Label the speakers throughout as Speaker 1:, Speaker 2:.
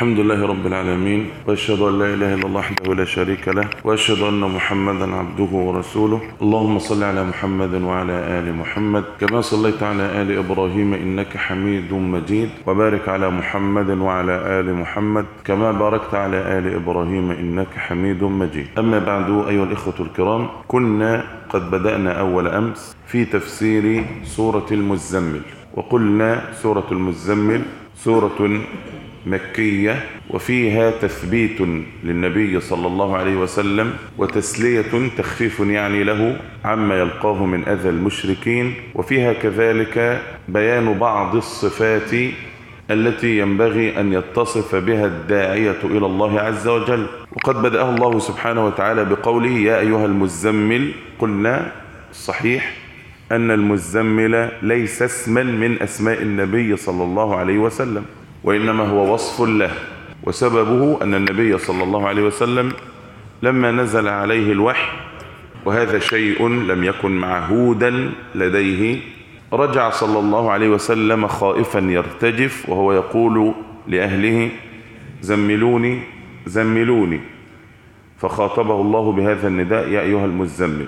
Speaker 1: الحمد لله رب العالمين، وأشهد أن لا إله إلا الله وحده لا شريك له، وأشهد أن محمدا عبده ورسوله. اللهم صل على محمد وعلى آل محمد كما صليت على آل إبراهيم إنك حميد مجيد، وبارك على محمد وعلى آل محمد كما باركت على آل إبراهيم إنك حميد مجيد. أما بعد، أيها الإخوة الكرام، كنا قد بدأنا أول أمس في تفسير سورة المزمل، وقلنا سورة المزمل سورة مكية، وفيها تثبيت للنبي صلى الله عليه وسلم وتسلية تخفيف يعني له عما يلقاه من أذى المشركين، وفيها كذلك بيان بعض الصفات التي ينبغي أن يتصف بها الداعية إلى الله عز وجل. وقد بدأه الله سبحانه وتعالى بقوله يا أيها المزمل. قلنا الصحيح أن المزمل ليس اسما من أسماء النبي صلى الله عليه وسلم، وإنما هو وصف له، وسببه أن النبي صلى الله عليه وسلم لما نزل عليه الوحي، وهذا شيء لم يكن معهودا لديه، رجع صلى الله عليه وسلم خائفا يرتجف وهو يقول لأهله زملوني زملوني، فخاطبه الله بهذا النداء يا أيها المزمل.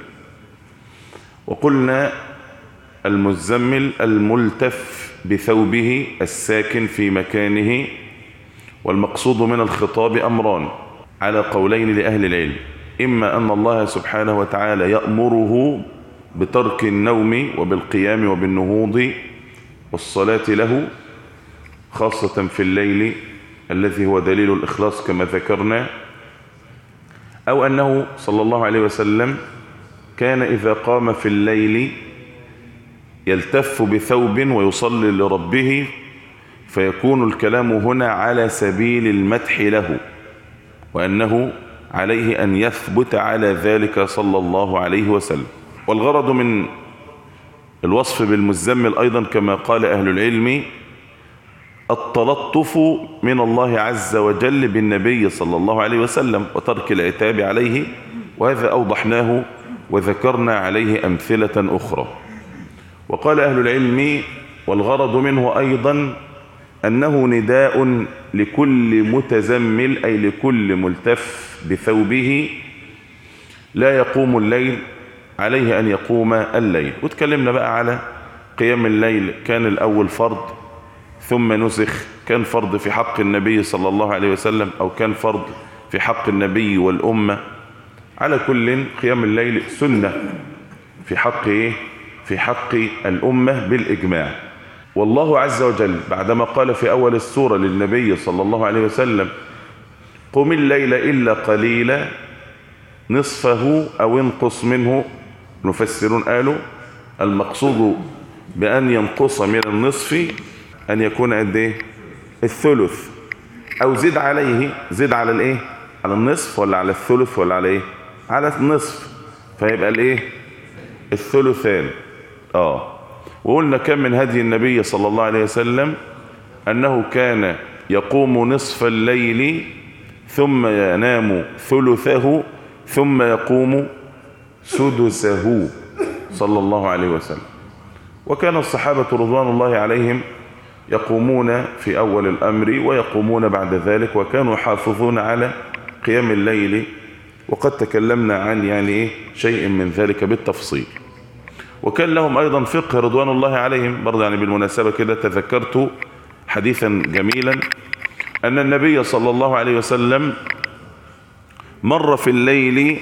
Speaker 1: وقلنا المزمل الملتف بثوبه الساكن في مكانه، والمقصود من الخطاب أمران على قولين لأهل العلم: إما أن الله سبحانه وتعالى يأمره بترك النوم وبالقيام وبالنهوض والصلاة له، خاصة في الليل الذي هو دليل الإخلاص كما ذكرنا، أو أنه صلى الله عليه وسلم كان إذا قام في الليل يلتف بثوب ويصلي لربه، فيكون الكلام هنا على سبيل المدح له، وأنه عليه أن يثبت على ذلك صلى الله عليه وسلم. والغرض من الوصف بالمزمل أيضا كما قال أهل العلم التلطف من الله عز وجل بالنبي صلى الله عليه وسلم وترك العتاب عليه، وهذا أوضحناه وذكرنا عليه أمثلة أخرى. وقال أهل العلم والغرض منه أيضا أنه نداء لكل متزمل، أي لكل ملتف بثوبه لا يقوم الليل، عليه أن يقوم الليل. وتكلمنا بقى على قيام الليل، كان الأول فرض ثم نسخ، كان فرض في حق النبي صلى الله عليه وسلم أو كان فرض في حق النبي والأمة. على كل قيام الليل سنة في حق في حق الأمة بالإجماع. والله عز وجل بعدما قال في أول السورة للنبي صلى الله عليه وسلم قم الليل إلا قليلا نصفه أو انقص منه، نفسرون قالوا المقصود بأن ينقص من النصف أن يكون قد ايه؟ الثلث، أو زد عليه، زد على الايه؟ على النصف ولا على الثلث ولا على ايه؟ على النصف، فيبقى الايه؟ الثلثان. وقلنا كم من هدي النبي صلى الله عليه وسلم أنه كان يقوم نصف الليل ثم ينام ثلثه ثم يقوم سدسه صلى الله عليه وسلم. وكان الصحابة رضوان الله عليهم يقومون في أول الأمر ويقومون بعد ذلك، وكانوا يحافظون على قيام الليل، وقد تكلمنا عن شيء من ذلك بالتفصيل. وكان لهم أيضا فقه رضوان الله عليهم برضه، بالمناسبة كده تذكرت حديثا جميلا أن النبي صلى الله عليه وسلم مر في الليل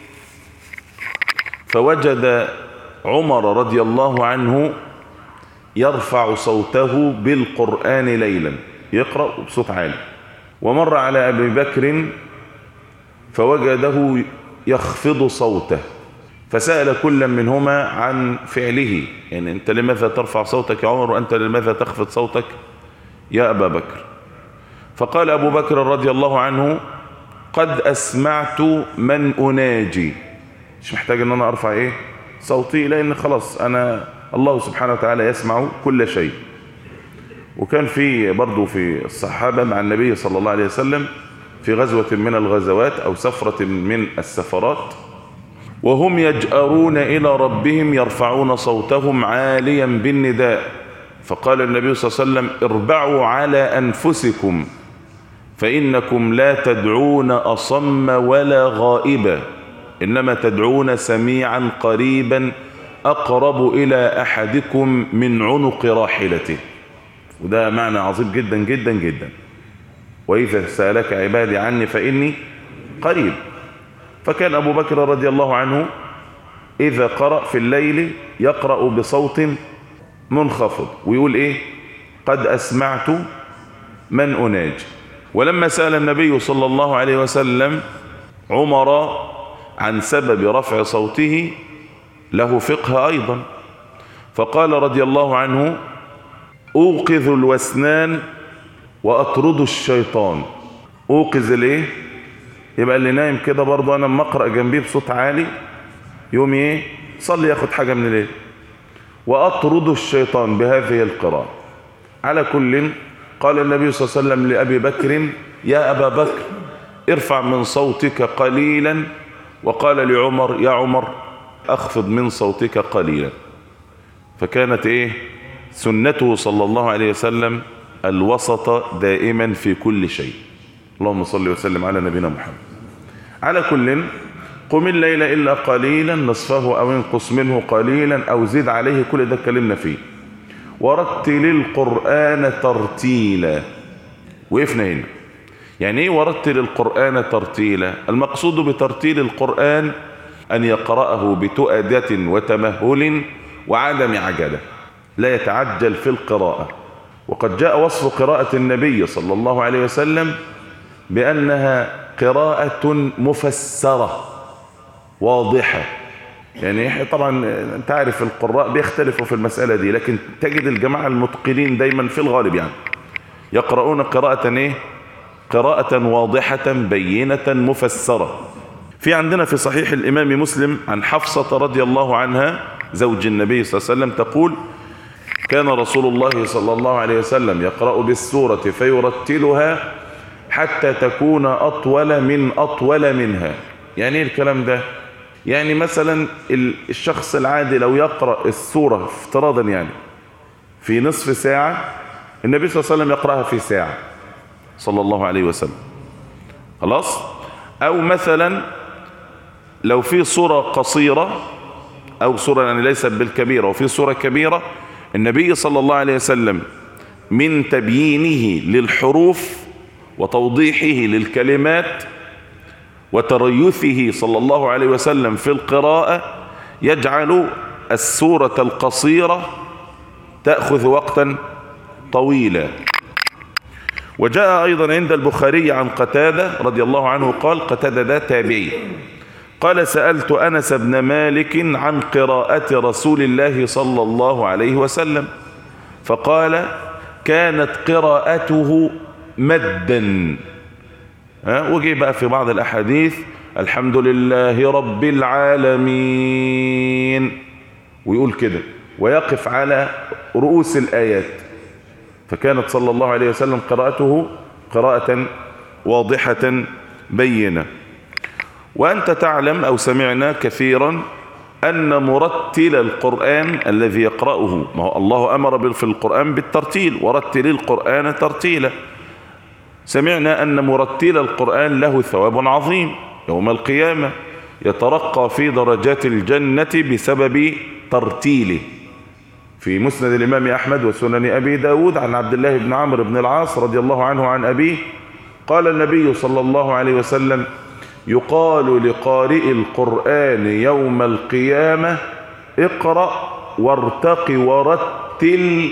Speaker 1: فوجد عمر رضي الله عنه يرفع صوته بالقرآن ليلا، يقرأ بصوت عالي، ومر على أبي بكر فوجده يخفض صوته، فسأل كل منهما عن فعله، يعني أنت لماذا ترفع صوتك يا عمر وأنت لماذا تخفض صوتك يا أبا بكر؟ فقال أبو بكر رضي الله عنه قد أسمعت من أناجي، مش محتاج أن أنا أرفع صوتي، لأن خلاص أنا الله سبحانه وتعالى يسمع كل شيء. وكان في برضو في الصحابة مع النبي صلى الله عليه وسلم في غزوة من الغزوات أو سفرة من السفرات، وهم يجأرون إلى ربهم يرفعون صوتهم عاليا بالنداء، فقال النبي صلى الله عليه وسلم اربعوا على أنفسكم فإنكم لا تدعون أصم ولا غائبا، إنما تدعون سميعا قريبا أقرب إلى أحدكم من عنق راحلته. وده معنى عظيم جدا جدا جدا. وإذا سألك عبادي عني فإني قريب. فكان أبو بكر رضي الله عنه إذا قرأ في الليل يقرأ بصوت منخفض ويقول إيه؟ قد أسمعت من أناجي. ولما سأل النبي صلى الله عليه وسلم عمر عن سبب رفع صوته له فقه أيضا، فقال رضي الله عنه: أوقظ الوسنان وأطرد الشيطان. أوقظ ليه؟ يبقى اللي نايم كده برضه أنا لما أقرأ جنبيه بصوت عالي يوم إيه؟ صلي ياخد حاجة من الليل. وأطرد الشيطان بهذه القراءة. على كل، قال النبي صلى الله عليه وسلم لأبي بكر: يا أبا بكر ارفع من صوتك قليلا، وقال لعمر: يا عمر أخفض من صوتك قليلا. فكانت إيه؟ سنته صلى الله عليه وسلم الوسط دائما في كل شيء. اللهم صل وسلم على نبينا محمد. على كل، قم الليل إلا قليلا نصفه أو انقص منه قليلا أو زد عليه. كل ده اتكلمنا فيه. ورتل القرآن ترتيلا. وقفنا هنا. يعني ايه ورتل القرآن ترتيلا؟ المقصود بترتيل القرآن أن يقرأه بتؤدة وتمهل وعدم عجلة، لا يتعجل في القراءة. وقد جاء وصف قراءة النبي صلى الله عليه وسلم بأنها قراءة مفسرة واضحة. يعني طبعا انت عارف القراء بيختلفوا في المسألة دي، لكن تجد الجماعة المتقنين دايما في الغالب يعني يقرؤون قراءة ايه؟ قراءة واضحة بينة مفسرة. في عندنا في صحيح الإمام مسلم عن حفصة رضي الله عنها زوج النبي صلى الله عليه وسلم تقول: كان رسول الله صلى الله عليه وسلم يقرأ بالسورة فيرتلها حتى تكون أطول منها. يعني ايه الكلام ده؟ يعني مثلا الشخص العادي لو يقرأ السورة افتراضا يعني في نصف ساعة، النبي صلى الله عليه وسلم يقرأها في ساعة صلى الله عليه وسلم. خلاص؟ أو مثلا لو في سورة قصيرة أو سورة يعني ليست بالكبيرة وفي سورة كبيرة، النبي صلى الله عليه وسلم من تبيينه للحروف وتوضيحه للكلمات وتريثه صلى الله عليه وسلم في القراءة يجعل السورة القصيرة تأخذ وقتا طويلا. وجاء أيضا عند البخاري عن قتادة رضي الله عنه قال، قتادة ده تابعي، قال: سألت أنس بن مالك عن قراءة رسول الله صلى الله عليه وسلم فقال: كانت قراءته مدا. وجي بقى في بعض الأحاديث: الحمد لله رب العالمين، ويقول كده ويقف على رؤوس الآيات. فكانت صلى الله عليه وسلم قراءته قراءة واضحة بينة. وأنت تعلم أو سمعنا كثيرا أن مرتل القرآن الذي يقرأه، ما هو الله أمر في القرآن بالترتيل: ورتل القرآن ترتيلا. سمعنا أن مرتل القرآن له ثواب عظيم يوم القيامة، يترقى في درجات الجنة بسبب ترتيله. في مسند الإمام أحمد وسنن أبي داود عن عبد الله بن عمرو بن العاص رضي الله عنه عن أبيه قال النبي صلى الله عليه وسلم: يقال لقارئ القرآن يوم القيامة: اقرأ وارتق ورتل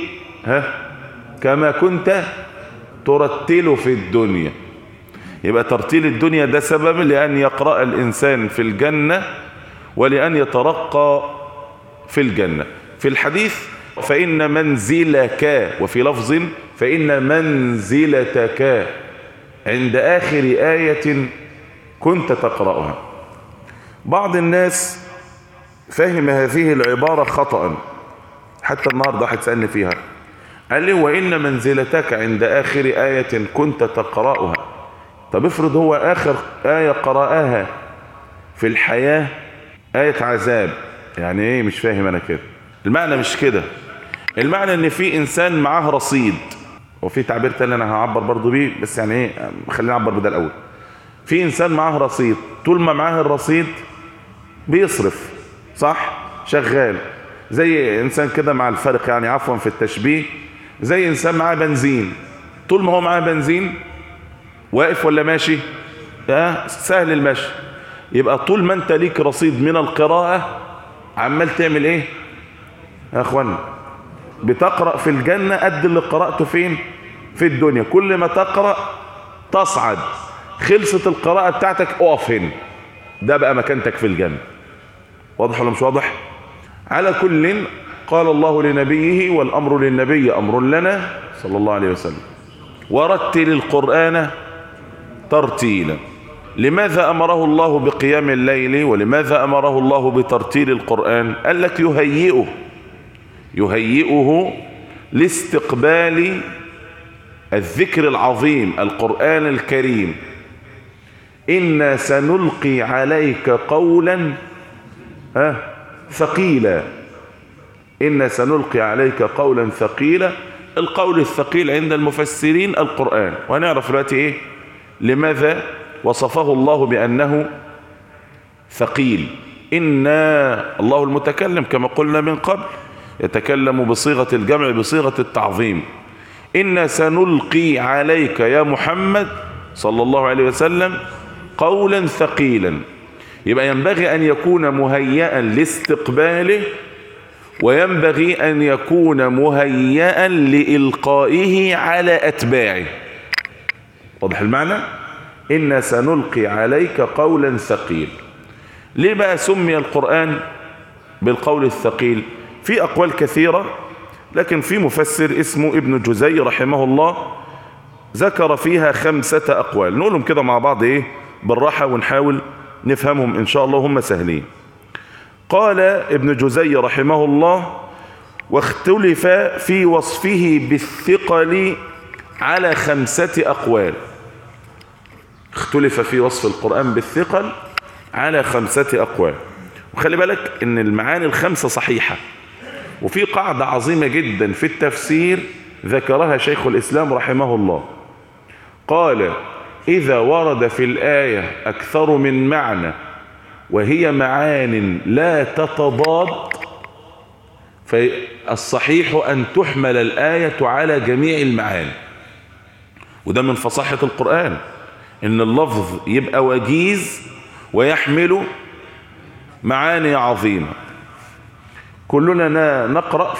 Speaker 1: كما كنت ترتل في الدنيا. يبقى ترتيل الدنيا ده سبب لأن يقرأ الإنسان في الجنة ولأن يترقى في الجنة. في الحديث: فإن منزلك، وفي لفظ: فإن منزلتك عند آخر آية كنت تقرأها. بعض الناس فهم هذه العبارة خطأ، حتى النهاردة هتسألني فيها، قال لي: وإن منزلتك عند آخر آية كنت تقرأها. طب افرض هو آخر آية قرأها في الحياة آية عذاب، يعني ايه؟ مش فاهم انا كده. المعنى مش كده. المعنى ان في انسان معاه رصيد وفي تعبير تاني انا هعبر برضو بيه، بس يعني ايه، خلينا نعبر بده الاول. في انسان معاه رصيد، طول ما معاه الرصيد بيصرف، صح، شغال. زي انسان كده مع الفرق يعني عفوا في التشبيه، زي انسان معاه بنزين، طول ما هو معاه بنزين واقف ولا ماشي؟ سهل المشي. يبقى طول ما انت ليك رصيد من القراءة عمال تعمل ايه يا اخوانا؟ بتقرأ في الجنة قد اللي قرأته فين؟ في الدنيا. كل ما تقرأ تصعد، خلصت القراءة بتاعتك اقف هنا، ده بقى مكانتك في الجنة. واضح ولا مش واضح؟ على كل، قال الله لنبيه والأمر للنبي أمر لنا صلى الله عليه وسلم، ورتل القرآن ترتيلا. لماذا أمره الله بقيام الليل؟ ولماذا أمره الله بترتيل القرآن؟ قال لك يهيئه لاستقبال الذكر العظيم القرآن الكريم. إنا سنلقي عليك قولا ثقيلا. إنا سنلقي عليك قولا ثقيلا. القول الثقيل عند المفسرين القرآن، وهنعرف دلوقتي ايه لماذا وصفه الله بأنه ثقيل. إنا الله المتكلم كما قلنا من قبل يتكلم بصيغة الجمع بصيغة التعظيم. إنا سنلقي عليك يا محمد صلى الله عليه وسلم قولا ثقيلا. يبقى ينبغي أن يكون مهيئا لاستقباله، وينبغي أن يكون مهيئا لإلقائه على أتباعه. واضح المعنى؟ إنا سنلقي عليك قولا ثقيل. ليه بقى سمي القرآن بالقول الثقيل؟ في أقوال كثيرة، لكن في مفسر اسمه ابن جزي رحمه الله ذكر فيها 5 أقوال. نقولهم كده مع بعض ايه بالراحة ونحاول نفهمهم إن شاء الله، هم سهلين. قال ابن جزي رحمه الله: واختلف في وصفه بالثقل على 5 أقوال. اختلف في وصف القرآن بالثقل على 5 أقوال. وخلي بالك ان المعاني ال5 صحيحة. وفي قاعدة عظيمة جدا في التفسير ذكرها شيخ الإسلام رحمه الله، قال: إذا ورد في الآية أكثر من معنى وهي معان لا تتضاد فالصحيح أن تحمل الآية على جميع المعاني. وده من فصاحة القرآن، إن اللفظ يبقى وجيز ويحمل معاني عظيمة. كلنا نقرأ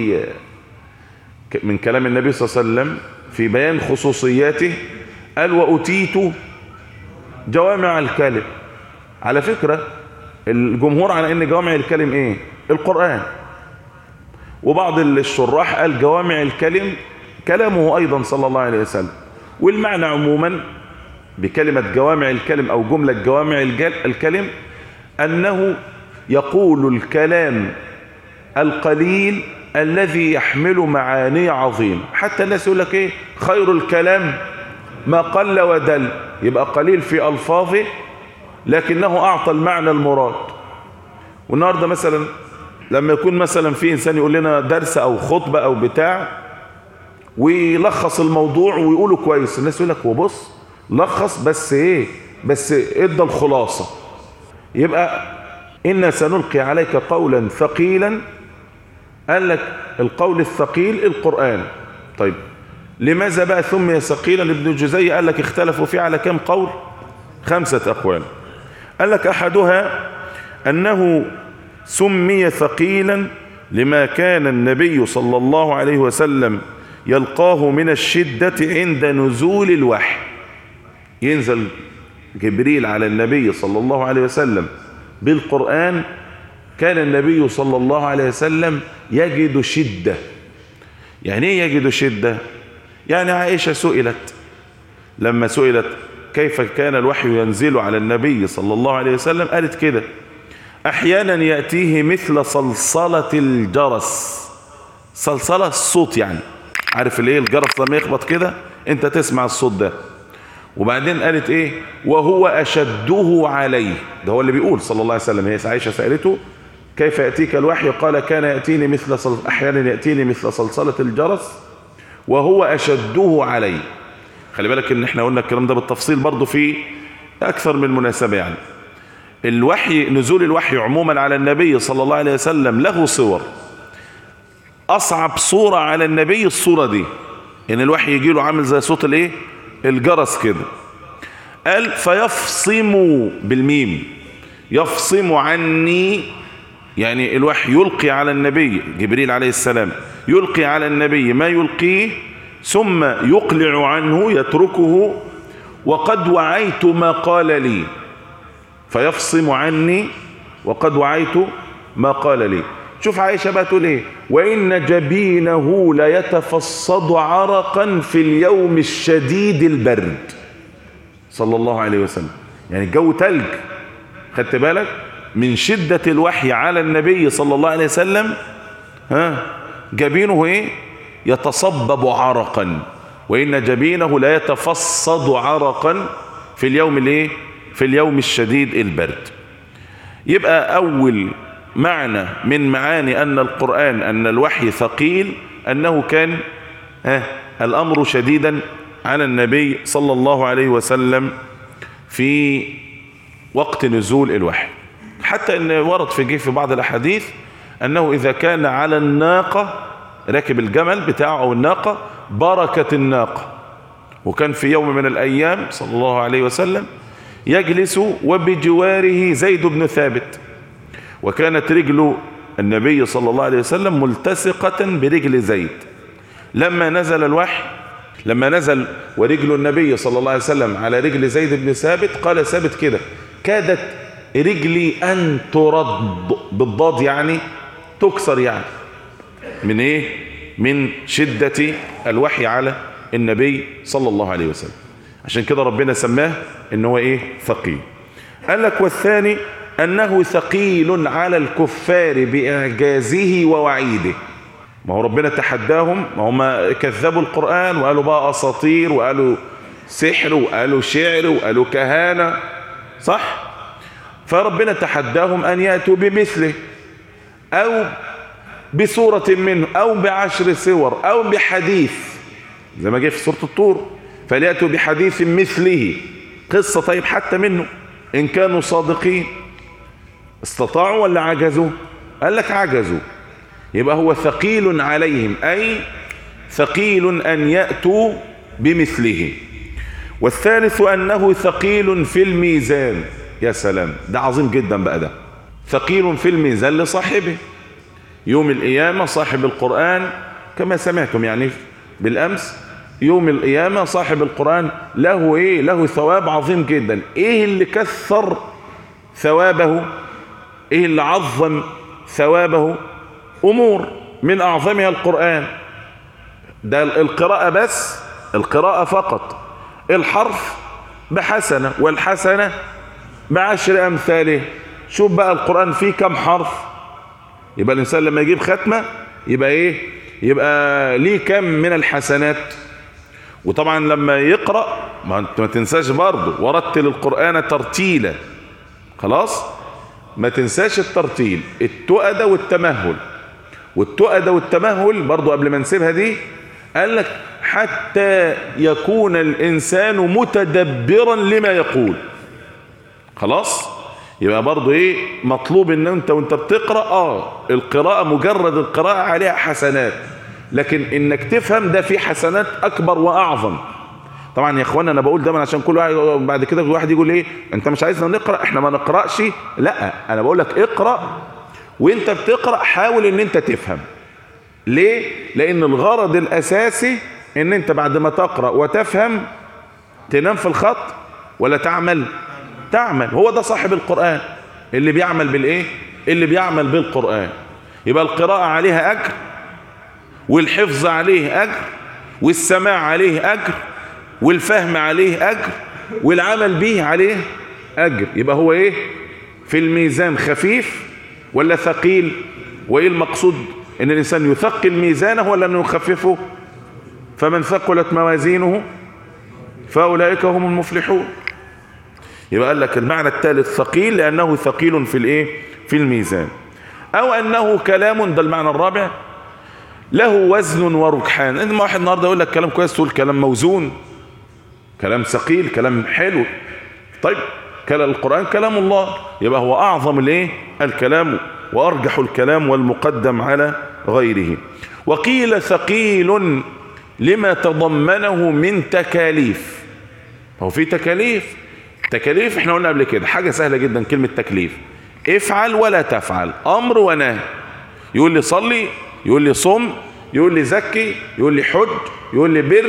Speaker 1: من كلام النبي صلى الله عليه وسلم في بيان خصوصياته، قال: وأتيت جوامع الكلم. على فكرة الجمهور على ان جوامع الكلم ايه؟ القرآن. وبعض الشراح قال جوامع الكلم كلامه ايضا صلى الله عليه وسلم. والمعنى عموما بكلمة جوامع الكلم او جملة جوامع الكلم انه يقول الكلام القليل الذي يحمل معاني عظيمة. حتى الناس يقول لك ايه؟ خير الكلام ما قل ودل. يبقى قليل في ألفاظه لكنه أعطى المعنى المراد. والنهاردة مثلا لما يكون مثلا في إنسان يقول لنا درس أو خطبة أو بتاع ويلخص الموضوع ويقوله كويس، الناس يقول لك وبص لخص بس ايه؟ بس ادى الخلاصة. يبقى إنا سنلقي عليك قولا ثقيلا، قال لك القول الثقيل القرآن. طيب لماذا بقى سمي ثقيلا؟ ابن جزي قال لك اختلفوا فيه على كم قول؟ 5 أقوال. قال لك أحدها أنه سمي ثقيلا لما كان النبي صلى الله عليه وسلم يلقاه من الشدة عند نزول الوحي. ينزل جبريل على النبي صلى الله عليه وسلم بالقرآن، كان النبي صلى الله عليه وسلم يجد شدة. يعني ايه يجد شدة؟ يعني عائشة سئلت، لما سئلت كيف كان الوحي ينزل على النبي صلى الله عليه وسلم، قالت كده: احيانا يأتيه مثل صلصلة الجرس. صلصلة الصوت، يعني عارف الايه الجرس لما يخبط كده انت تسمع الصوت ده. وبعدين قالت ايه؟ وهو اشده عليه. ده هو اللي بيقول صلى الله عليه وسلم. هي عائشة سألته كيف يأتيك الوحي؟ قال: كان يأتيني احيانا يأتيني مثل صلصلة الجرس وهو أشده عليه. خلي بالك ان احنا قلنا الكلام ده بالتفصيل برضو في أكثر من مناسبة. يعني الوحي، نزول الوحي عموما على النبي صلى الله عليه وسلم له صور. أصعب صورة على النبي الصورة دي، إن الوحي يجي له عامل زي صوت الايه، الجرس كده. قال فيفصم بالميم، يفصم عني، يعني الوحي يلقي على النبي جبريل عليه السلام، يلقي على النبي ما يلقيه ثم يقلع عنه يتركه، وقد وعيت ما قال لي. فيفصم عني وقد وعيت ما قال لي. شوف عائشة بقى تقول ايه، وإن جبينه ليتفصد عرقا في اليوم الشديد البرد صلى الله عليه وسلم. يعني الجو تلج، خدت بالك من شدة الوحي على النبي صلى الله عليه وسلم. جبينه ايه، يتصبب عرقا. وإن جبينه لا يتفصد عرقا في اليوم الايه، في اليوم الشديد البرد. يبقى أول معنى من معاني أن القرآن، أن الوحي ثقيل، أنه كان الأمر شديدا على النبي صلى الله عليه وسلم في وقت نزول الوحي. حتى أن ورد في بعض الأحاديث أنه إذا كان على الناقة، راكب الجمل بتاعه أو الناقة، بركة الناقة. وكان في يوم من الأيام صلى الله عليه وسلم يجلس وبجواره زيد بن ثابت، وكانت رجل النبي صلى الله عليه وسلم ملتصقة برجل زيد. لما نزل الوحي، لما نزل ورجل النبي صلى الله عليه وسلم على رجل زيد بن ثابت، قال ثابت كده كادت رجلي أن ترد، بالضاد يعني تكسر، يعني من ايه، من شدة الوحي على النبي صلى الله عليه وسلم. عشان كده ربنا سماه ان هو ايه، ثقيل. قال لك والثاني انه ثقيل على الكفار باعجازه ووعيده. ما هو ربنا تحداهم، ما هم كذبوا القرآن وقالوا بقى اساطير، وقالوا سحر، وقالوا شعر، وقالوا كهانة، صح؟ فربنا تحداهم ان يأتوا بمثله او بسورة منه او ب10 سور او بحديث، زي ما جه في سورة الطور، فليأتوا بحديث مثله، قصة طيب حتى منه إن كانوا صادقين. استطاعوا ولا عجزوا؟ قال لك عجزوا. يبقى هو ثقيل عليهم، أي ثقيل أن يأتوا بمثله. والثالث أنه ثقيل في الميزان. يا سلام، ده عظيم جدا بقى، ده ثقيل في الميزان لصاحبه يوم القيامة. صاحب القرآن كما سمعتم يعني بالأمس، يوم القيامة صاحب القرآن له ايه، له ثواب عظيم جدا. ايه اللي كثر ثوابه، ايه اللي عظم ثوابه؟ امور من اعظمها القرآن. ده القراءة بس، القراءة فقط، الحرف بحسنة والحسنة ب10 أمثاله. شوف بقى القرآن فيه كم حرف، يبقى الإنسان لما يجيب ختمة يبقى ايه، يبقى ليه كم من الحسنات. وطبعا لما يقرأ ما تنساش برضه، ورتل القرآن ترتيلا، خلاص ما تنساش الترتيل، التؤدة والتمهل. والتؤدة والتمهل برضه قبل ما نسيبها دي، قال لك حتى يكون الإنسان متدبرا لما يقول. خلاص يبقى برضه ايه، مطلوب ان انت وانت بتقرأ القراءة، مجرد القراءة عليها حسنات، لكن انك تفهم ده في حسنات اكبر واعظم. طبعا يا اخوانا انا بقول ده عشان كل واحد بعد كده واحد يقول ايه انت مش عايزنا نقرأ، احنا ما نقرأش. لا، انا بقول لك اقرأ، وانت بتقرأ حاول ان انت تفهم. ليه؟ لان الغرض الاساسي ان انت بعد ما تقرأ وتفهم تنام في الخط ولا تعمل. هو ده صاحب القرآن اللي بيعمل بالايه، اللي بيعمل بالقرآن. يبقى القراءة عليها اجر، والحفظ عليه اجر، والسماع عليه اجر، والفهم عليه اجر، والعمل به عليه اجر. يبقى هو ايه في الميزان، خفيف ولا ثقيل؟ وايه المقصود، ان الانسان يثقل ميزانه ولا انه يخففه؟ فمن ثقلت موازينه فاولئك هم المفلحون. يبقى قال لك المعنى الثالث ثقيل لانه ثقيل في الايه، في الميزان. او انه كلام، ده المعنى الرابع، له وزن وركحان. انت ما واحد النهارده يقول لك كلام كويس تقول كلام موزون، كلام ثقيل، كلام حلو. طيب كلام القرآن كلام الله، يبقى هو اعظم الايه الكلام وارجح الكلام والمقدم على غيره. وقيل ثقيل لما تضمنه من تكاليف. هو في تكاليف احنا قلنا قبل كده حاجة سهلة جدا، كلمة تكليف افعل ولا تفعل، امر ونهي. يقول لي صلي، يقول لي صم، يقول لي زكي، يقول لي حج، يقول لي بر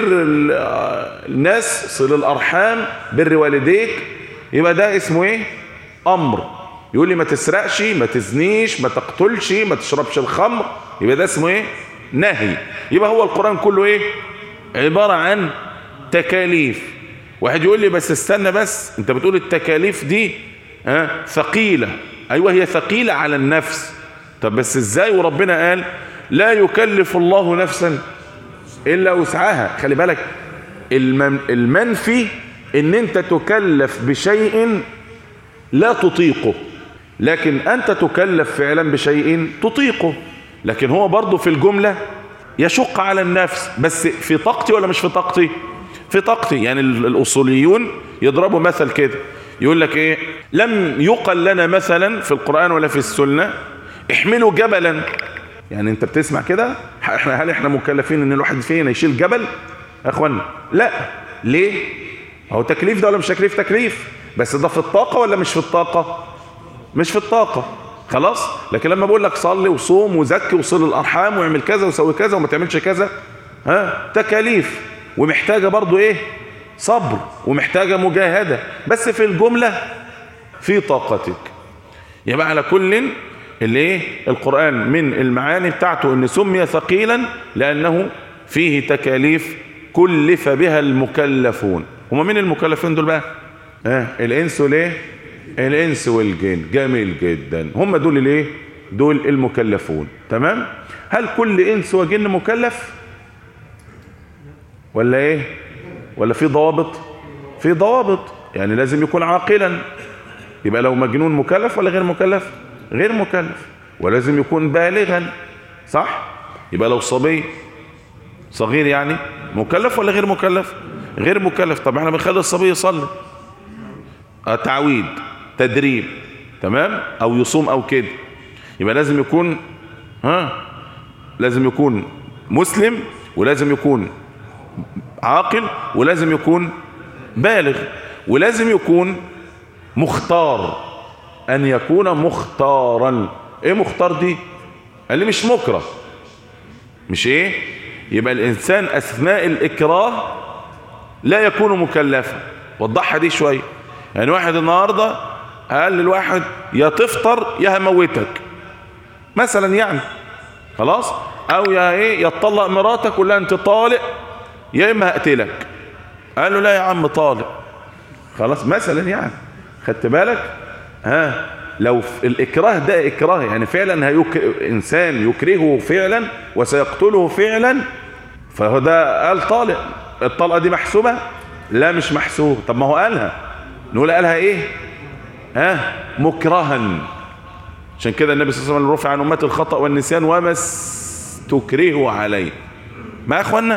Speaker 1: الناس، صل الارحام، بر والديك، يبقى ده اسمه ايه؟ امر. يقول لي ما تسرقش، ما تزنيش، ما تقتلش، ما تشربش الخمر، يبقى ده اسمه ايه؟ نهي. يبقى هو القرآن كله ايه؟ عبارة عن تكاليف. واحد يقول لي بس استنى، بس انت بتقول التكاليف دي ثقيلة. ايوه هي ثقيلة على النفس. طب بس ازاي وربنا قال لا يكلف الله نفسا الا وسعها؟ خلي بالك المنفي ان انت تكلف بشيء لا تطيقه، لكن انت تكلف فعلا بشيء تطيقه. لكن هو برضو في الجملة يشق على النفس، بس في طاقتي ولا مش في طاقتي؟ في طاقتي. يعني الأصوليون يضربوا مثل كده، يقول لك ايه؟ لم يقل لنا مثلا في القرآن ولا في السنة احملوا جبلا. يعني انت بتسمع كده، هل احنا مكلفين ان الواحد فينا يشيل جبل يا اخوانا؟ لا. ليه؟ هو تكليف ده ولا مش تكليف؟ تكليف، بس ده في الطاقة ولا مش في الطاقة؟ مش في الطاقة. خلاص. لكن لما بقول لك صلي وصوم وزكي وصل الارحام واعمل كذا وسوي كذا وما تعملش كذا، تكاليف، ومحتاجة برضو ايه؟ صبر، ومحتاجة مجاهدة، بس في الجملة في طاقتك. يبقى على كل اللي ايه القرآن من المعاني بتاعته ان سمي ثقيلا لانه فيه تكاليف كلف بها المكلفون. هما مين المكلفين دول بقى؟ الانس والايه؟ الانس والجن. جميل جدا. هم دول الايه؟ دول المكلفون. تمام. هل كل انس وجن مكلف ولا ايه؟ ولا في ضوابط؟ في ضوابط. يعني لازم يكون عاقلا. يبقى لو مجنون مكلف ولا غير مكلف؟ غير مكلف. ولازم يكون بالغا، صح؟ يبقى لو صبي صغير يعني مكلف ولا غير مكلف؟ غير مكلف. طب احنا بنخلي الصبي يصلي، تعويد، تدريب، تمام، او يصوم او كده. يبقى لازم يكون لازم يكون مسلم، ولازم يكون عاقل، ولازم يكون بالغ، ولازم يكون مختار. ان يكون مختارا. ايه مختار دي؟ قال لي مش مكره. مش ايه؟ يبقى الانسان اثناء الاكراه لا يكون مكلفا. وضحها دي شويه. يعني واحد النهارده قال للواحد يا تفطر يا هموتك مثلا، يعني خلاص، او يا ايه يا تطلق مراتك ولا انت طالق يا اما هقتلك. قال له لا يا عم طالق، خلاص مثلا. يعني خدت بالك؟ لو الاكراه ده اكراه يعني فعلا انسان يكرهه فعلا وسيقتله فعلا، فهو ده قال طالق. الطلقه دي محسوبه؟ لا مش محسوب. طب ما هو قالها، نقول قالها ايه؟ مكرها. عشان كده النبي صلى الله عليه وسلم رفع عن امتي الخطأ والنسيان وما استكرهوا عليه. ما يا اخوانا؟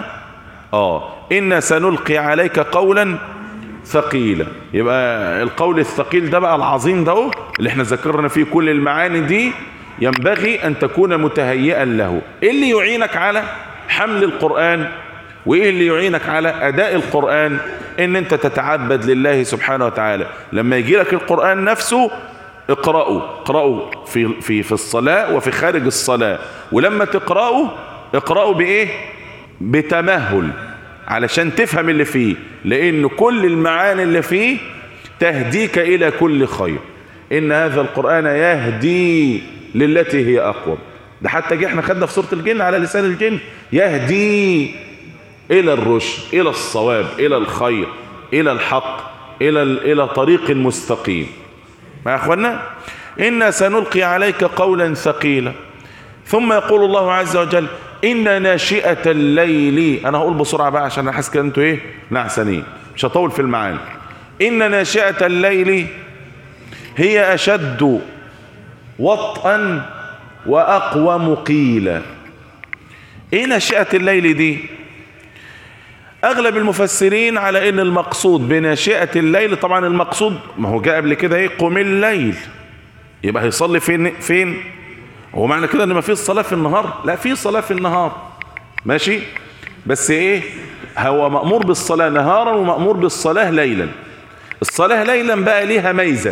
Speaker 1: إنا سنلقي عليك قولا ثقيلا. يبقى القول الثقيل ده بقى العظيم ده اللي احنا ذكرنا فيه كل المعاني دي، ينبغي ان تكون متهيئا له. ايه اللي يعينك على حمل القرآن؟ وايه اللي يعينك على اداء القرآن؟ ان انت تتعبد لله سبحانه وتعالى. لما يجي لك القرآن نفسه اقرأوا في الصلاة وفي خارج الصلاة. ولما اقرأوا بايه؟ بتمهل، علشان تفهم اللي فيه، لان كل المعاني اللي فيه تهديك الى كل خير. ان هذا القرآن يهدي للتي هي اقوم. ده حتى احنا خدنا في سورة الجن على لسان الجن، يهدي الى الرشد، الى الصواب، الى الخير، الى الحق، الى طريق مستقيم. ما يا اخوانا؟ إنا سنلقي عليك قولا ثقيلا. ثم يقول الله عز وجل إن ناشئة الليل. أنا هقول بسرعة بقى عشان أحس كده أنتوا إيه نعسانين، مش هطول في المعاني. إن ناشئة الليل هي أشد وطئا وأقوم قيلا. ايه ناشئة الليل دي؟ اغلب المفسرين على ان المقصود بناشئة الليل، طبعا المقصود ما هو جاء قبل كده ايه، قم الليل، يبقى هيصلي فين؟ هو معنى كده ان ما فيش صلاة في النهار؟ لا، في صلاة في النهار ماشي، بس ايه، هو مأمور بالصلاة نهارا ومأمور بالصلاة ليلا. الصلاة ليلا بقى ليها ميزة.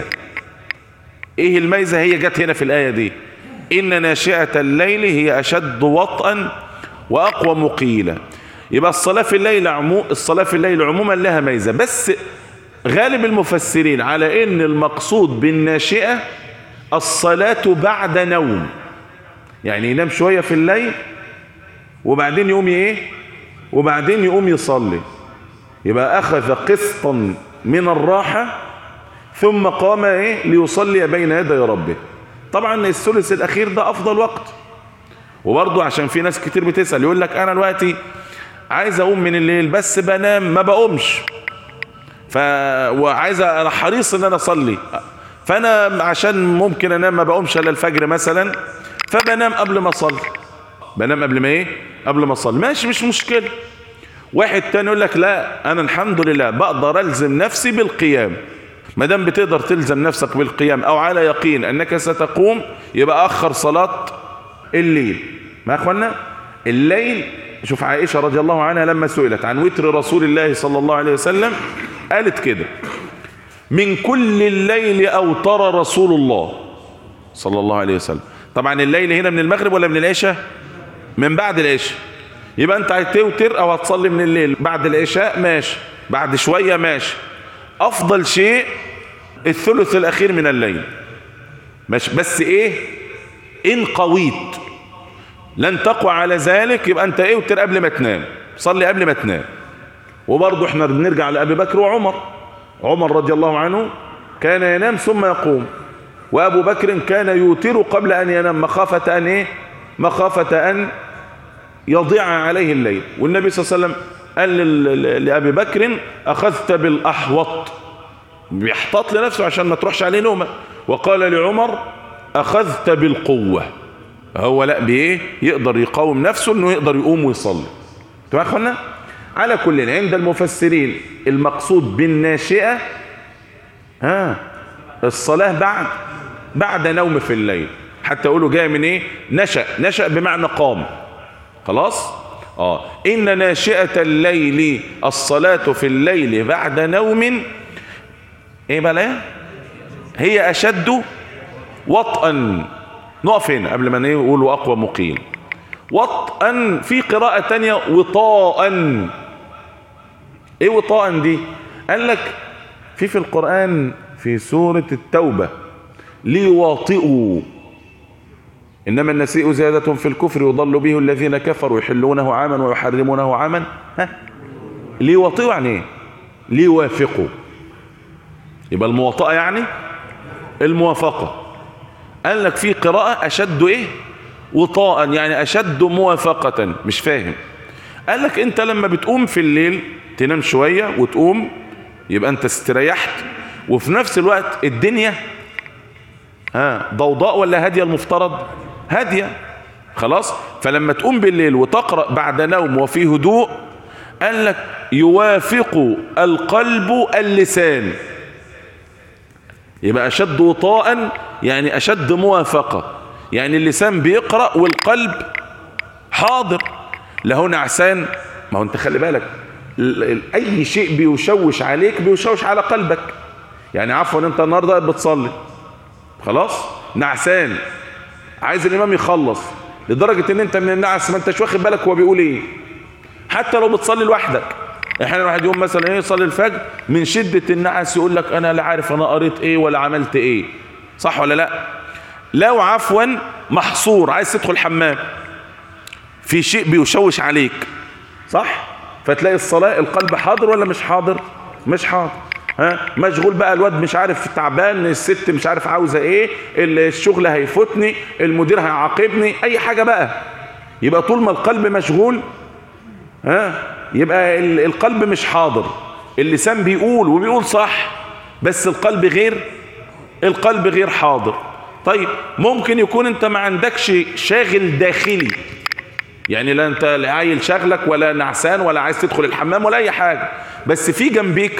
Speaker 1: ايه الميزة؟ هي جت هنا في الآية دي، ان ناشئة الليل هي اشد وطئا واقوى مقيلا. يبقى الصلاة في الليل عموما لها ميزة، بس غالب المفسرين على ان المقصود بالناشئة الصلاة بعد نوم، يعني ينام شوية في الليل وبعدين يقوم وبعدين يقوم يصلي، يبقى اخذ قسطا من الراحة ثم قام ليصلي بين يدي ربه. طبعا الثلث الاخير ده افضل وقت. وبرضه عشان في ناس كتير بتسأل يقول لك انا دلوقتي عايز اقوم من الليل بس بنام ما بقومش، وعايز انا حريص ان انا اصلي، فانا عشان ممكن انام ما بقومش الا الفجر مثلا، فبنام قبل ما اصلي، بنام قبل ما اصلي، ماشي مش مشكلة. واحد تاني يقول لك لا، انا الحمد لله بقدر الزم نفسي بالقيام. ما دام بتقدر تلزم نفسك بالقيام او على يقين انك ستقوم، يبقى اخر صلاة الليل. ما اخوانا الليل، شوف عائشة رضي الله عنها لما سئلت عن وتر رسول الله صلى الله عليه وسلم قالت كده: من كل الليل اوتر رسول الله صلى الله عليه وسلم. طبعا الليل هنا من المغرب ولا من العشاء؟ من بعد العشاء. يبقى انت هتوتر او هتصلي من الليل بعد العشاء ماشي، بعد شوية ماشي، افضل شيء الثلث الاخير من الليل ماشي. بس ان قويت لن تقوى على ذلك، يبقى انت اوتر قبل ما تنام، صلي قبل ما تنام. وبرضه احنا بنرجع لأبي بكر وعمر. عمر رضي الله عنه كان ينام ثم يقوم، وأبو بكر كان يوتر قبل أن ينام مخافة أن يضيع عليه الليل. والنبي صلى الله عليه وسلم قال لأبي بكر: أخذت بالأحوط، بيحتاط لنفسه عشان ما تروحش عليه نومه. وقال لعمر: أخذت بالقوة، هو لا يقدر يقاوم نفسه انه يقدر يقوم ويصلي. تمام يا اخوانا؟ على كل، عند المفسرين المقصود بالناشئة الصلاة بعد نوم في الليل، حتى يقولوا جاي من نشأ بمعنى قام. خلاص ان ناشئة الليل الصلاة في الليل بعد نوم بقى هي اشد وطئا. نقف هنا قبل ما نقول اقوى مقيل. وطئا في قراءة تانية وطاء. ايه وطاء دي؟ قال لك في القرآن في سورة التوبة: ليواطئوا انما النسيء زيادة في الكفر يضل به الذين كفروا يحلونه عاما ويحرمونه عاما. ليواطئوا يعني ايه؟ ليوافقوا. يبقى المواطئة يعني الموافقة. قال لك في قراءة أشد وطاء، يعني أشد موافقة. مش فاهم. قال لك أنت لما بتقوم في الليل تنام شوية وتقوم، يبقى أنت استريحت، وفي نفس الوقت الدنيا ضوضاء ولا هادية؟ المفترض هادية. خلاص، فلما تقوم بالليل وتقرأ بعد نوم وفي هدوء، قال لك يوافق القلب اللسان. يبقى أشد وطاء يعني أشد موافقة، يعني اللسان بيقرأ والقلب حاضر. له نعسان، ما هو انت خلي بالك أي شيء بيشوش عليك بيشوش على قلبك. يعني عفوا انت النهاردة بتصلي، خلاص نعسان، عايز الإمام يخلص، لدرجة ان انت من النعس ما انتش واخد بالك هو بيقول ايه. حتى لو بتصلي لوحدك، احيانا واحد يوم مثلا يصلي الفجر من شدة النعس يقول لك انا لا عارف انا قريت ايه ولا عملت ايه، صح ولا لا؟ لو عفوا محصور عايز تدخل الحمام، في شيء بيشوش عليك، صح؟ فتلاقي الصلاة القلب حاضر ولا مش حاضر؟ مش حاضر. مشغول بقى، الواد مش عارف تعبان، الست مش عارف عاوزة ايه، الشغل هيفوتني، المدير هيعاقبني، اي حاجة بقى. يبقى طول ما القلب مشغول يبقى القلب مش حاضر. اللسان بيقول وبيقول صح، بس القلب غير حاضر. طيب ممكن يكون انت ما عندكش شاغل داخلي، يعني لا انت لا عايل شغلك ولا نعسان ولا عايز تدخل الحمام ولا اي حاجة، بس في جنبيك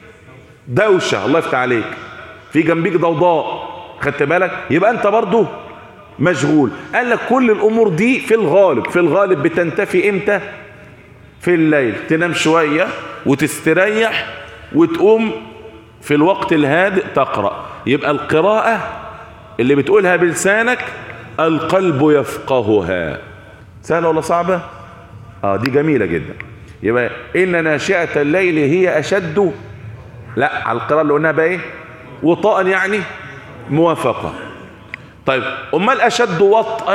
Speaker 1: دوشة، الله يفتح عليك، في جنبيك ضوضاء، خدت بالك؟ يبقى انت برضو مشغول. قال لك كل الامور دي في الغالب بتنتفي امتى؟ في الليل. تنام شوية وتستريح وتقوم في الوقت الهادئ تقرأ. يبقى القراءة اللي بتقولها بلسانك القلب يفقهها. سهلة ولا صعبة؟ دي جميلة جدا. يبقى إن ناشئة الليل هي أشد، لا على القراءة اللي قلناها بقى إيه؟ وطاء يعني موافقة. طيب أمال أشد وطئا؟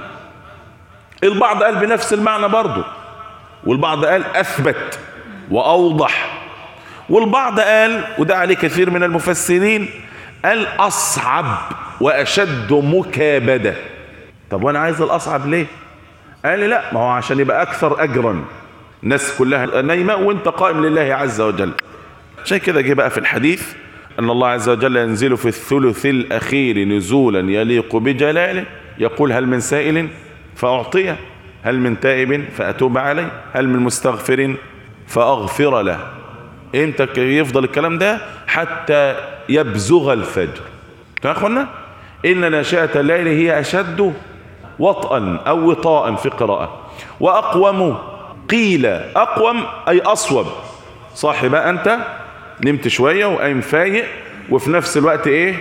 Speaker 1: البعض قال بنفس المعنى برضو، والبعض قال أثبت وأوضح، والبعض قال وده عليه كثير من المفسرين قال أصعب وأشد مكابدة. طب وأنا عايز الأصعب ليه؟ قال لي لا، ما هو عشان يبقى أكثر أجرا. الناس كلها نايمة وانت قائم لله عز وجل. عشان كده جه بقى في الحديث أن الله عز وجل ينزل في الثلث الأخير نزولا يليق بجلاله، يقول هل من سائل فأعطيه، هل من تائب فأتوب عليه، هل من مستغفر فأغفر له. امتى يفضل الكلام ده؟ حتى يبزغ الفجر. يا اخوانا إن ناشئة الليل هي أشد وطئا أو وطاء في قراءة، وأقوم قيل. أقوم أي أصوب. صاحب أنت نمت شوية وقايم فايق وفي نفس الوقت إيه؟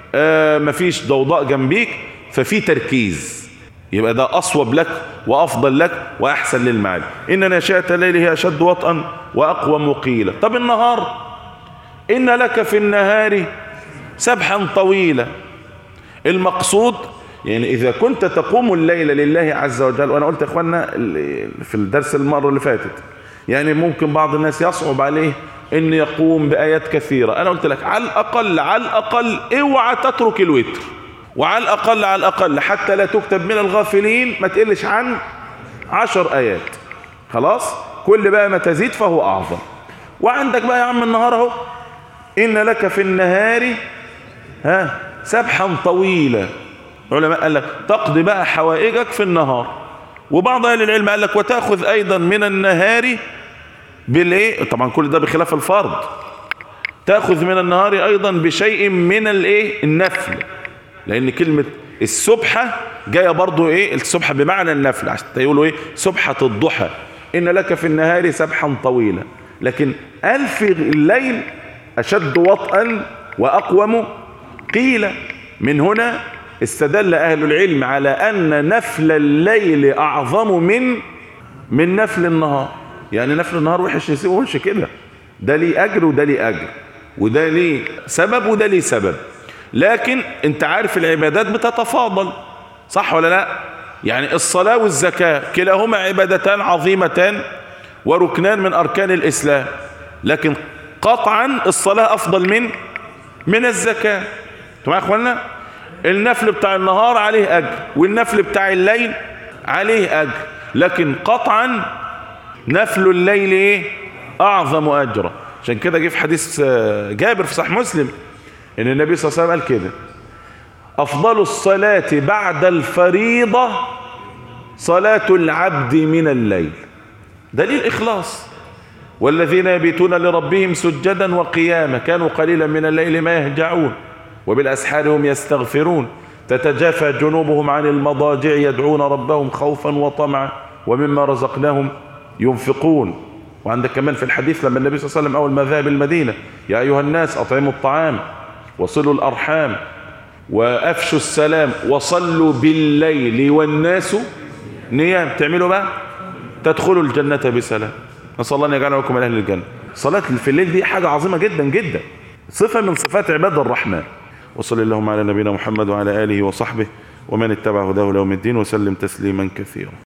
Speaker 1: مفيش ضوضاء جنبيك، ففي تركيز، يبقى ده أصوب لك وأفضل لك وأحسن للمعاني. إن ناشئة الليل هي أشد وطئا وأقوم قيل. طب النهار؟ إن لك في النهار سبحا طويلا. المقصود يعني إذا كنت تقوم الليل لله عز وجل، وأنا قلت يا إخوانا في الدرس المرة اللي فاتت يعني ممكن بعض الناس يصعب عليه إن يقوم بآيات كثيرة. أنا قلت لك على الأقل اوعى تترك الوتر، وعلى الأقل حتى لا تكتب من الغافلين ما تقلش عن 10 آيات. خلاص؟ كل بقى ما تزيد فهو أعظم. وعندك بقى يا عم النهار اهو، إن لك في النهار سبحا طويلا. العلماء قال لك تقضي بقى حوائجك في النهار. وبعض اهل العلم قال لك وتأخذ أيضا من النهار بالايه، طبعا كل ده بخلاف الفرض، تأخذ من النهار أيضا بشيء من الايه النفل، لأن كلمة السبحة جاية برضو ايه السبحة بمعنى النفل، عشان يقولوا ايه سبحة الضحى. إن لك في النهار سبحا طويلا، لكن قال في الليل أشد وطئا وأقوم قيل. من هنا استدل أهل العلم على أن نفل الليل أعظم من نفل النهار. يعني نفل النهار وحش يسيبهوش كده، ده ليه أجر وده ليه أجر، وده ليه سبب وده ليه سبب. لكن انت عارف العبادات بتتفاضل، صح ولا لا؟ يعني الصلاة والزكاة كلاهما عبادتان عظيمتان وركنان من أركان الإسلام، لكن قطعا الصلاة أفضل من الزكاة. انتوا معايا يا اخوانا؟ النفل بتاع النهار عليه أجر والنفل بتاع الليل عليه أجر، لكن قطعا نفل الليل ايه أعظم أجرا. عشان كده جه في حديث جابر في صحيح مسلم ان النبي صلى الله عليه وسلم قال كده أفضل الصلاة بعد الفريضة صلاة العبد من الليل. دليل إخلاص. والذين يبيتون لربهم سجدا وقياما كانوا قليلا من الليل ما يهجعون وبالأسحار هم يستغفرون تتجافى جنوبهم عن المضاجع يدعون ربهم خوفا وطمعا ومما رزقناهم ينفقون. وعندك كمان في الحديث لما النبي صلى الله عليه وسلم أول ما ذهب المدينة يا أيها الناس أطعموا الطعام وصلوا الأرحام وأفشوا السلام وصلوا بالليل والناس نيام. تعملوا بقى تدخلوا الجنة بسلام. نسأل الله أن يجعلنا لكم من أهل الجنة. صلاة في الليل دي حاجة عظيمة جدا جدا، صفة من صفات عباد الرحمن. وصلى اللهم على نبينا محمد وعلى آله وصحبه ومن اتبع هداه ليوم الدين وسلم تسليما كثيرا.